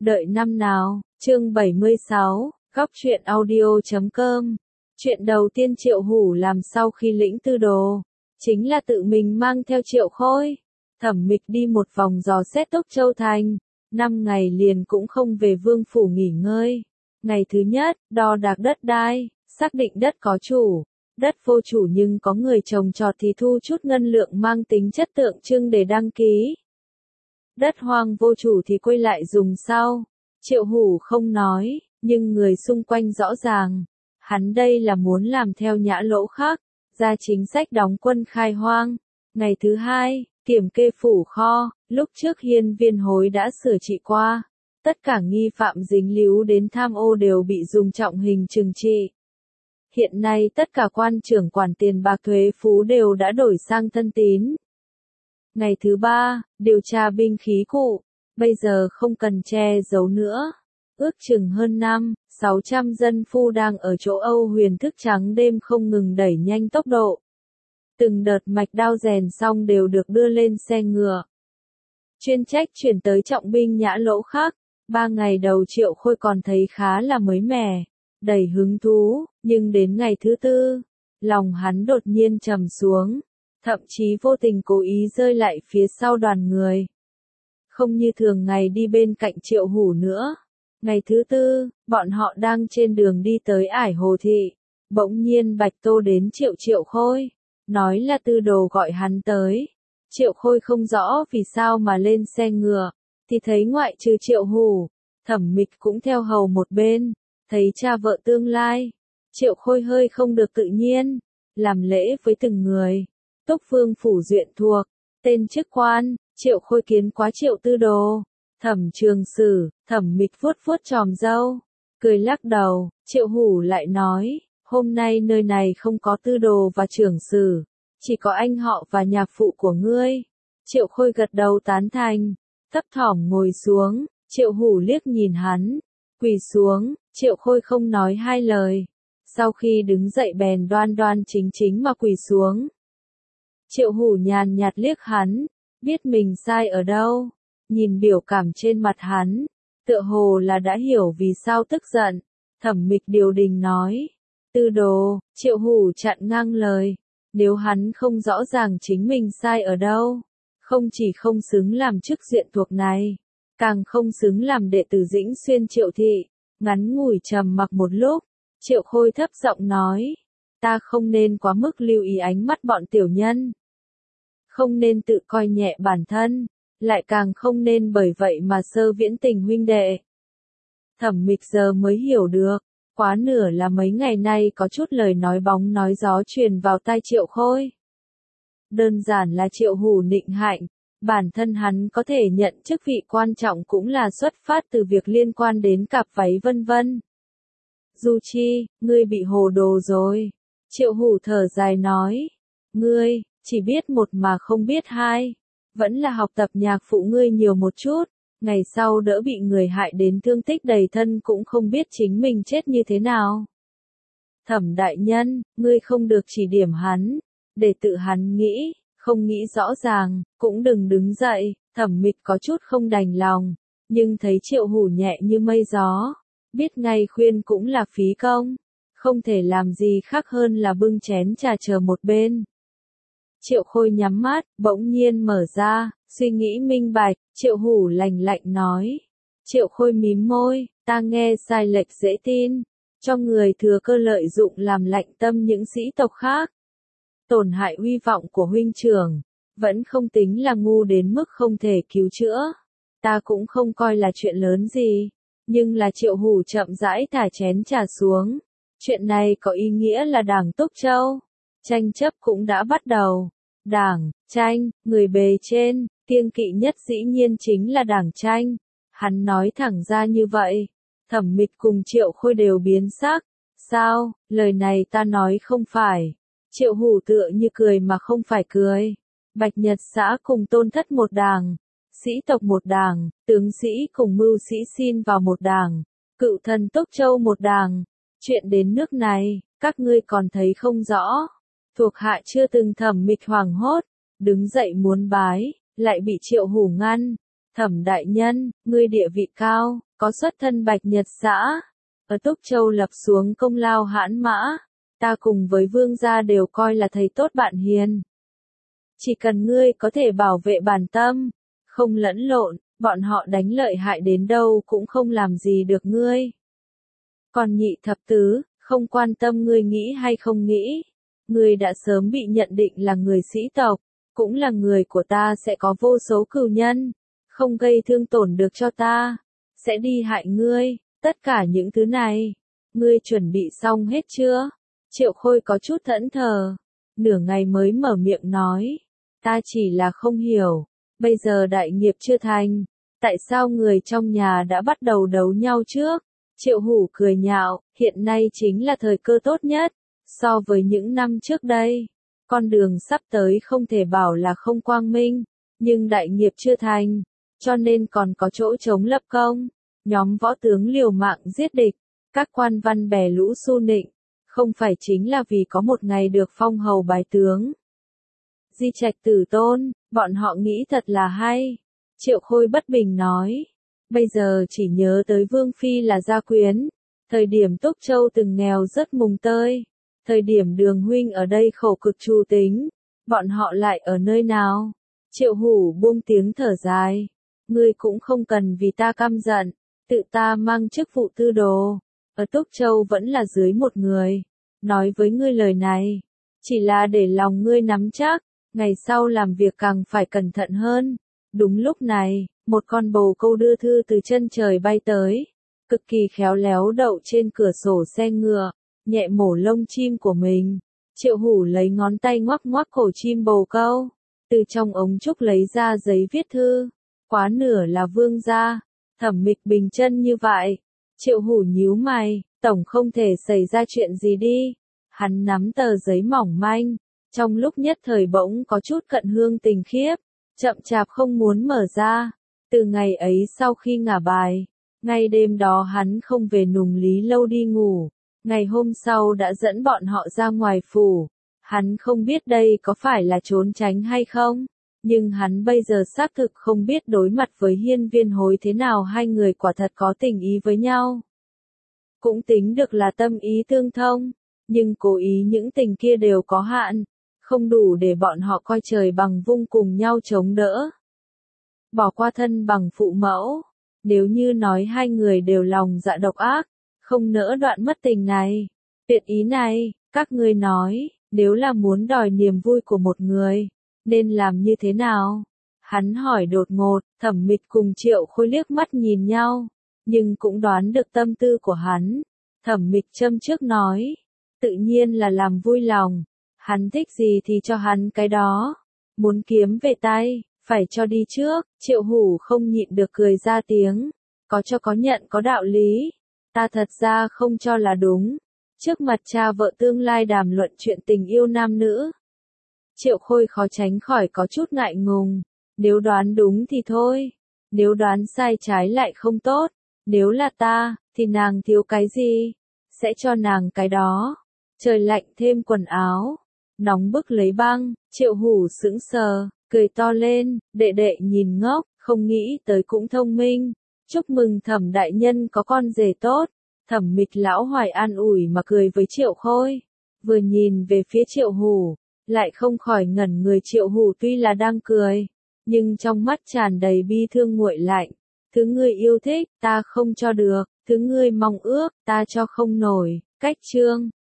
Đợi năm nào, chương 76, góc truyện audio.com. Chuyện đầu tiên Triệu Hủ làm sau khi lĩnh tư đồ, chính là tự mình mang theo Triệu Khôi. Thẩm Mịch đi một vòng dò xét Túc Châu Thành, 5 ngày liền cũng không về vương phủ nghỉ ngơi. Ngày thứ nhất, đo đạc đất đai, xác định đất có chủ, đất vô chủ nhưng có người trồng trọt thì thu chút ngân lượng mang tính chất tượng trưng để đăng ký. Đất hoang vô chủ thì quay lại dùng sau. Triệu Hủ không nói, nhưng người xung quanh rõ ràng. Hắn đây là muốn làm theo Nhã Lỗ khác, ra chính sách đóng quân khai hoang. Ngày thứ hai, kiểm kê phủ kho, lúc trước hiên viên hối đã sửa trị qua. Tất cả nghi phạm dính líu đến tham ô đều bị dùng trọng hình trừng trị. Hiện nay tất cả quan trưởng quản tiền bạc thuế phú đều đã đổi sang thân tín. Ngày thứ ba, điều tra binh khí cụ, bây giờ không cần che giấu nữa. Ước chừng hơn 600 dân phu đang ở chỗ Âu Huyền thức trắng đêm không ngừng đẩy nhanh tốc độ. Từng đợt mạch đao rèn xong đều được đưa lên xe ngựa. Chuyên trách chuyển tới trọng binh Nhã Lỗ khác. 3 ngày đầu Triệu Khôi còn thấy khá là mới mẻ, đầy hứng thú, nhưng đến ngày thứ tư, lòng hắn đột nhiên trầm xuống. Thậm chí vô tình cố ý rơi lại phía sau đoàn người. Không như thường ngày đi bên cạnh Triệu Hủ nữa. Ngày thứ tư, bọn họ đang trên đường đi tới Ải Hồ Thị. Bỗng nhiên Bạch Tô đến Triệu Khôi. Nói là tư đồ gọi hắn tới. Triệu Khôi không rõ vì sao mà lên xe ngựa. Thì thấy ngoại trừ Triệu Hủ, Thẩm Mịch cũng theo hầu một bên. Thấy cha vợ tương lai. Triệu Khôi hơi không được tự nhiên. Làm lễ với từng người. Túc Vương phủ duyện thuộc, tên chức quan, Triệu Khôi kiến quá Triệu tư đồ, Thẩm Trường Sử, Thẩm Mịch vuốt vuốt tròm râu, cười lắc đầu. Triệu Hủ lại nói, hôm nay nơi này không có tư đồ và trưởng sử, chỉ có anh họ và nhạc phụ của ngươi. Triệu Khôi gật đầu tán thành, thấp thỏm ngồi xuống. Triệu Hủ liếc nhìn hắn, quỳ xuống. Triệu Khôi không nói hai lời, sau khi đứng dậy bèn đoan đoan chính chính mà quỳ xuống. Triệu Hủ nhàn nhạt liếc hắn, biết mình sai ở đâu, nhìn biểu cảm trên mặt hắn, tựa hồ là đã hiểu vì sao tức giận. Thẩm Mịch điều đình nói, tư đồ. Triệu Hủ chặn ngang lời, nếu hắn không rõ ràng chính mình sai ở đâu, không chỉ không xứng làm chức diện thuộc này, càng không xứng làm đệ tử Dĩnh Xuyên Triệu thị. Ngắn ngủi trầm mặc một lúc, Triệu Khôi thấp giọng nói, ta không nên quá mức lưu ý ánh mắt bọn tiểu nhân. Không nên tự coi nhẹ bản thân, lại càng không nên bởi vậy mà sơ viễn tình huynh đệ. Thẩm Mịch giờ mới hiểu được, quá nửa là mấy ngày nay có chút lời nói bóng nói gió truyền vào tai Triệu Khôi. Đơn giản là Triệu Hủ nịnh hạnh, bản thân hắn có thể nhận chức vị quan trọng cũng là xuất phát từ việc liên quan đến cặp váy vân vân. Du Chi, ngươi bị hồ đồ rồi. Triệu Hủ thở dài nói, ngươi chỉ biết một mà không biết hai, vẫn là học tập nhạc phụ ngươi nhiều một chút, ngày sau đỡ bị người hại đến thương tích đầy thân cũng không biết chính mình chết như thế nào. Thẩm đại nhân, ngươi không được chỉ điểm hắn, để tự hắn nghĩ, không nghĩ rõ ràng, cũng đừng đứng dậy. Thẩm Mịch có chút không đành lòng, nhưng thấy Triệu Hủ nhẹ như mây gió, biết ngay khuyên cũng là phí công, không thể làm gì khác hơn là bưng chén trà chờ một bên. Triệu Khôi nhắm mắt, bỗng nhiên mở ra, suy nghĩ minh bạch. Triệu Hủ lạnh lạnh nói. Triệu Khôi mím môi, ta nghe sai lệch dễ tin, cho người thừa cơ lợi dụng làm lạnh tâm những sĩ tộc khác, tổn hại uy vọng của huynh trưởng, vẫn không tính là ngu đến mức không thể cứu chữa. Ta cũng không coi là chuyện lớn gì, nhưng là Triệu Hủ chậm rãi thả chén trà xuống. Chuyện này có ý nghĩa là đảng Túc Châu. Tranh chấp cũng đã bắt đầu. Đảng, tranh, người bề trên, kiêng kỵ nhất dĩ nhiên chính là đảng tranh. Hắn nói thẳng ra như vậy. Thẩm Mịch cùng Triệu Khôi đều biến sắc. Sao, lời này ta nói không phải. Triệu Hủ tựa như cười mà không phải cười. Bạch Nhật xã cùng Tôn Thất một đảng, sĩ tộc một đảng, tướng sĩ cùng mưu sĩ xin vào một đảng, cựu thần Túc Châu một đảng. Chuyện đến nước này, các ngươi còn thấy không rõ. Thuộc hạ chưa từng. Thẩm Mịch hoảng hốt, đứng dậy muốn bái, lại bị Triệu Hủ ngăn. Thẩm đại nhân, ngươi địa vị cao, có xuất thân Bạch Nhật xã, ở Túc Châu lập xuống công lao hãn mã, ta cùng với vương gia đều coi là thầy tốt bạn hiền. Chỉ cần ngươi có thể bảo vệ bản tâm, không lẫn lộn, bọn họ đánh lợi hại đến đâu cũng không làm gì được ngươi. Còn nhị thập tứ, không quan tâm ngươi nghĩ hay không nghĩ, ngươi đã sớm bị nhận định là người sĩ tộc, cũng là người của ta, sẽ có vô số cừu nhân, không gây thương tổn được cho ta, sẽ đi hại ngươi, tất cả những thứ này, ngươi chuẩn bị xong hết chưa? Triệu Khôi có chút thẫn thờ, nửa ngày mới mở miệng nói, ta chỉ là không hiểu, bây giờ đại nghiệp chưa thành, tại sao người trong nhà đã bắt đầu đấu nhau trước? Triệu Hủ cười nhạo, hiện nay chính là thời cơ tốt nhất, so với những năm trước đây, con đường sắp tới không thể bảo là không quang minh, nhưng đại nghiệp chưa thành, cho nên còn có chỗ chống lập công, nhóm võ tướng liều mạng giết địch, các quan văn bè lũ su nịnh, không phải chính là vì có một ngày được phong hầu bái tướng. Di trạch tử tôn, bọn họ nghĩ thật là hay. Triệu Khôi bất bình nói, bây giờ chỉ nhớ tới Vương Phi là gia quyến, thời điểm Túc Châu từng nghèo rất mùng tơi, thời điểm Đường huynh ở đây khổ cực trù tính, bọn họ lại ở nơi nào? Triệu Hủ buông tiếng thở dài, ngươi cũng không cần vì ta căm giận, tự ta mang chức vụ tư đồ, ở Túc Châu vẫn là dưới một người, nói với ngươi lời này, chỉ là để lòng ngươi nắm chắc, ngày sau làm việc càng phải cẩn thận hơn. Đúng lúc này, một con bồ câu đưa thư từ chân trời bay tới, cực kỳ khéo léo đậu trên cửa sổ xe ngựa, nhẹ mổ lông chim của mình. Triệu Hủ lấy ngón tay ngoắc ngoắc cổ chim bồ câu, từ trong ống trúc lấy ra giấy viết thư, quá nửa là vương gia. Thẩm Mịch bình chân như vậy, Triệu Hủ nhíu mày, tổng không thể xảy ra chuyện gì đi. Hắn nắm tờ giấy mỏng manh, trong lúc nhất thời bỗng có chút cận hương tình khiếp, chậm chạp không muốn mở ra. Từ ngày ấy sau khi ngả bài, ngay đêm đó hắn không về Nùng Lý lâu đi ngủ, ngày hôm sau đã dẫn bọn họ ra ngoài phủ. Hắn không biết đây có phải là trốn tránh hay không, nhưng hắn bây giờ xác thực không biết đối mặt với Hiên Viên Hối thế nào, hai người quả thật có tình ý với nhau. Cũng tính được là tâm ý tương thông, nhưng cố ý những tình kia đều có hạn, không đủ để bọn họ coi trời bằng vung cùng nhau chống đỡ. Bỏ qua thân bằng phụ mẫu, nếu như nói hai người đều lòng dạ độc ác, không nỡ đoạn mất tình này, tiện ý này, các ngươi nói, nếu là muốn đòi niềm vui của một người, nên làm như thế nào? Hắn hỏi đột ngột, Thẩm Mịch cùng Triệu Khôi liếc mắt nhìn nhau, nhưng cũng đoán được tâm tư của hắn. Thẩm Mịch châm trước nói, tự nhiên là làm vui lòng, hắn thích gì thì cho hắn cái đó, muốn kiếm về tay, phải cho đi trước. Triệu Hủ không nhịn được cười ra tiếng, có cho có nhận có đạo lý, ta thật ra không cho là đúng, trước mặt cha vợ tương lai đàm luận chuyện tình yêu nam nữ. Triệu Khôi khó tránh khỏi có chút ngại ngùng, nếu đoán đúng thì thôi, nếu đoán sai trái lại không tốt, nếu là ta, thì nàng thiếu cái gì, sẽ cho nàng cái đó. Trời lạnh thêm quần áo, nóng bức lấy băng. Triệu Hủ sững sờ, cười to lên, đệ đệ nhìn ngốc, không nghĩ tới cũng thông minh. Chúc mừng Thẩm đại nhân có con rể tốt. Thẩm Mịch lão hoài an ủi mà cười với Triệu Khôi, vừa nhìn về phía Triệu Hủ, lại không khỏi ngẩn người. Triệu Hủ tuy là đang cười, nhưng trong mắt tràn đầy bi thương nguội lạnh. Thứ ngươi yêu thích, ta không cho được, thứ ngươi mong ước, ta cho không nổi. Cách chương